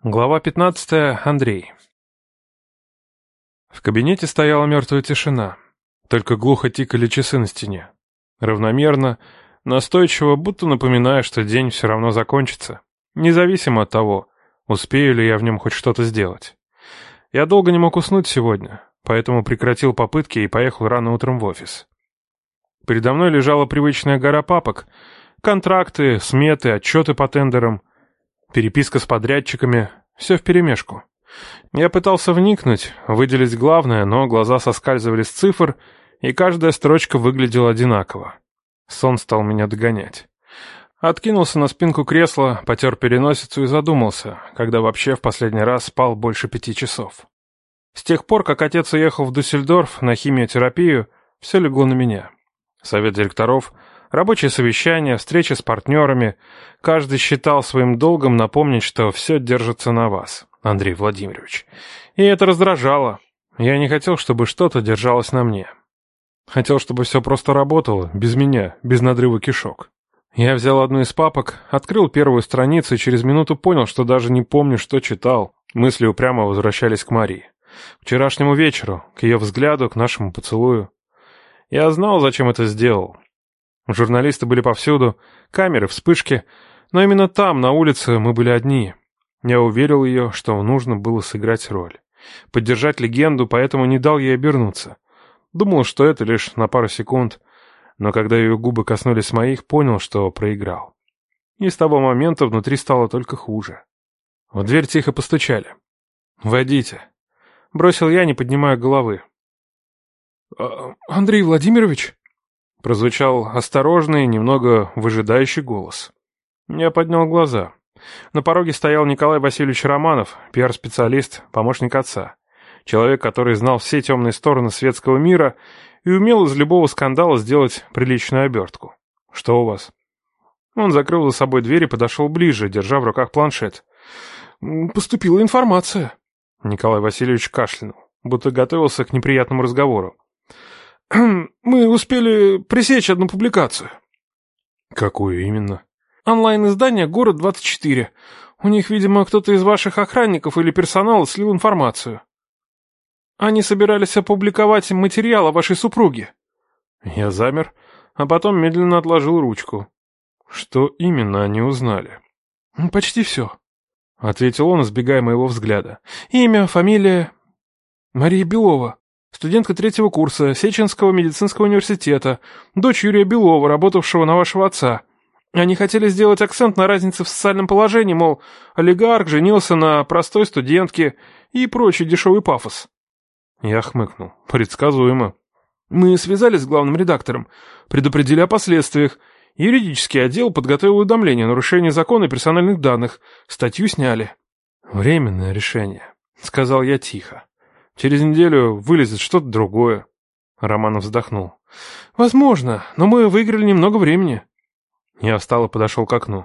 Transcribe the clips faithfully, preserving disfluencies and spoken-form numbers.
Глава пятнадцатая. Андрей. В кабинете стояла мертвая тишина. Только глухо тикали часы на стене. Равномерно, настойчиво, будто напоминая, что день все равно закончится. Независимо от того, успею ли я в нем хоть что-то сделать. Я долго не мог уснуть сегодня, поэтому прекратил попытки и поехал рано утром в офис. Передо мной лежала привычная гора папок. Контракты, сметы, отчеты по тендерам, переписка с подрядчиками, все вперемешку. Я пытался вникнуть, выделить главное, но глаза соскальзывали с цифр, и каждая строчка выглядела одинаково. Сон стал меня догонять. Откинулся на спинку кресла, потер переносицу и задумался, когда вообще в последний раз спал больше пяти часов. С тех пор, как отец уехал в Дюссельдорф на химиотерапию, все легло на меня. Совет директоров, рабочие совещания, встречи с партнерами. Каждый считал своим долгом напомнить, что все держится на вас, Андрей Владимирович. И это раздражало. Я не хотел, чтобы что-то держалось на мне. Хотел, чтобы все просто работало, без меня, без надрыва кишок. Я взял одну из папок, открыл первую страницу и через минуту понял, что даже не помню, что читал. Мысли упрямо возвращались к Марии. К вчерашнему вечеру, к ее взгляду, к нашему поцелую. Я знал, зачем это сделал. Журналисты были повсюду, камеры, вспышки, но именно там, на улице, мы были одни. Я уверил ее, что нужно было сыграть роль. Поддержать легенду, поэтому не дал ей обернуться. Думал, что это лишь на пару секунд, но когда ее губы коснулись моих, понял, что проиграл. И с того момента внутри стало только хуже. В дверь тихо постучали. «Войдите», — бросил я, не поднимая головы. «А, Андрей Владимирович?» — прозвучал осторожный, немного выжидающий голос. Я поднял глаза. На пороге стоял Николай Васильевич Романов, пиар-специалист, помощник отца. Человек, который знал все темные стороны светского мира и умел из любого скандала сделать приличную обертку. «Что у вас?» Он закрыл за собой дверь и подошел ближе, держа в руках планшет. «Поступила информация». Николай Васильевич кашлянул, будто готовился к неприятному разговору. «Мы успели пресечь одну публикацию». «Какую именно?» «Онлайн-издание «Город двадцать четыре». У них, видимо, кто-то из ваших охранников или персонала слил информацию. Они собирались опубликовать материал о вашей супруге». Я замер, а потом медленно отложил ручку. Что именно они узнали? «Почти все», — ответил он, избегая моего взгляда. «Имя, фамилия... Мария Белова. Студентка третьего курса Сеченского медицинского университета, дочь Юрия Белова, работавшего на вашего отца. Они хотели сделать акцент на разнице в социальном положении, мол, олигарх женился на простой студентке и прочий дешевый пафос». Я хмыкнул. Предсказуемо. «Мы связались с главным редактором, предупредили о последствиях. Юридический отдел подготовил уведомление о нарушении закона персональных данных. Статью сняли». «Временное решение», — сказал я тихо. «Через неделю вылезет что-то другое». Романов вздохнул. «Возможно, но мы выиграли немного времени». Я встал и подошел к окну.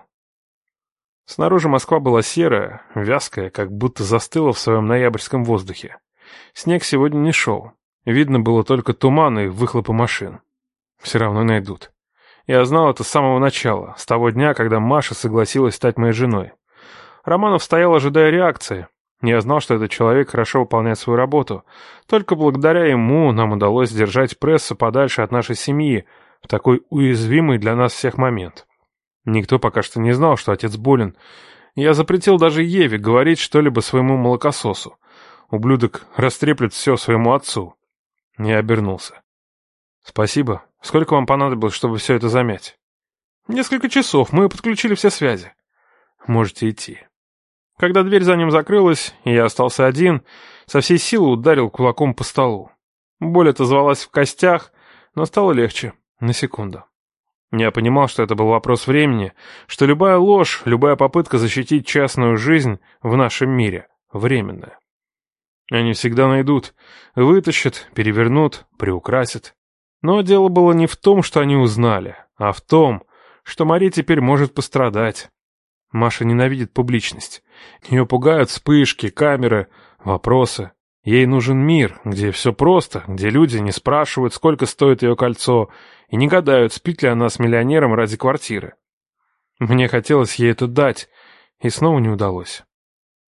Снаружи Москва была серая, вязкая, как будто застыла в своем ноябрьском воздухе. Снег сегодня не шел. Видно было только туман и выхлопы машин. Все равно найдут. Я знал это с самого начала, с того дня, когда Маша согласилась стать моей женой. Романов стоял, ожидая реакции. Я знал, что этот человек хорошо выполняет свою работу. Только благодаря ему нам удалось держать прессу подальше от нашей семьи в такой уязвимый для нас всех момент. Никто пока что не знал, что отец болен. Я запретил даже Еве говорить что-либо своему молокососу. Ублюдок растреплет все своему отцу. Я обернулся. «Спасибо. Сколько вам понадобилось, чтобы все это замять?» «Несколько часов. Мы подключили все связи». «Можете идти». Когда дверь за ним закрылась, и я остался один, со всей силы ударил кулаком по столу. Боль отозвалась в костях, но стало легче. На секунду. Я понимал, что это был вопрос времени, что любая ложь, любая попытка защитить частную жизнь в нашем мире временная. Они всегда найдут, вытащат, перевернут, приукрасят. Но дело было не в том, что они узнали, а в том, что Мария теперь может пострадать. Маша ненавидит публичность. Ее пугают вспышки, камеры, вопросы. Ей нужен мир, где все просто, где люди не спрашивают, сколько стоит ее кольцо, и не гадают, спит ли она с миллионером ради квартиры. Мне хотелось ей это дать, и снова не удалось.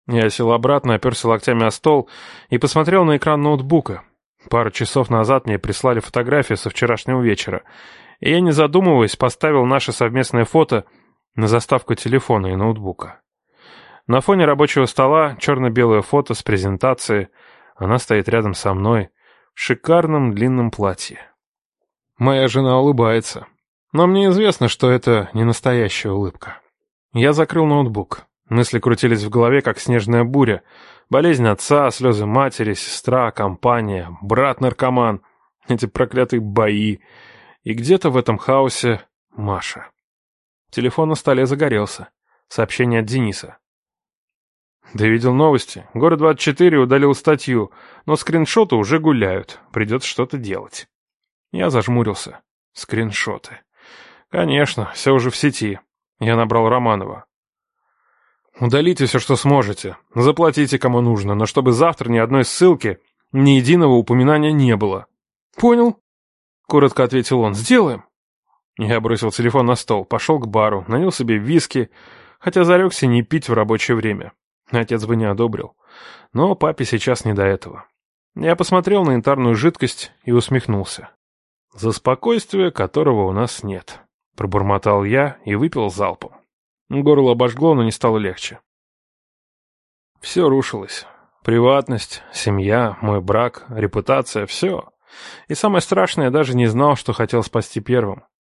Я сел обратно, оперся локтями о стол и посмотрел на экран ноутбука. Пару часов назад мне прислали фотографию со вчерашнего вечера, и я, не задумываясь, поставил наше совместное фото на заставку телефона и ноутбука. На фоне рабочего стола черно-белое фото с презентации. Она стоит рядом со мной в шикарном длинном платье. Моя жена улыбается, но мне известно, что это не настоящая улыбка. Я закрыл ноутбук. Мысли крутились в голове, как снежная буря. Болезнь отца, слезы матери, сестра, компания, брат-наркоман, эти проклятые бои. И где-то в этом хаосе Маша. Телефон на столе загорелся. Сообщение от Дениса. «Ты видел новости? Город двадцать четыре удалил статью, но скриншоты уже гуляют. Придется что-то делать». Я зажмурился. Скриншоты. Конечно, все уже в сети. Я набрал Романова. «Удалите все, что сможете. Заплатите, кому нужно, но чтобы завтра ни одной ссылки, ни единого упоминания не было». «Понял», — коротко ответил он. «Сделаем». Я бросил телефон на стол, пошел к бару, налил себе виски, хотя зарекся не пить в рабочее время. Отец бы не одобрил. Но папе сейчас не до этого. Я посмотрел на янтарную жидкость и усмехнулся. «За спокойствие, которого у нас нет», — пробормотал я и выпил залпом. Горло обожгло, но не стало легче. Все рушилось. Приватность, семья, мой брак, репутация — все. И самое страшное, я даже не знал, что хотел спасти первым.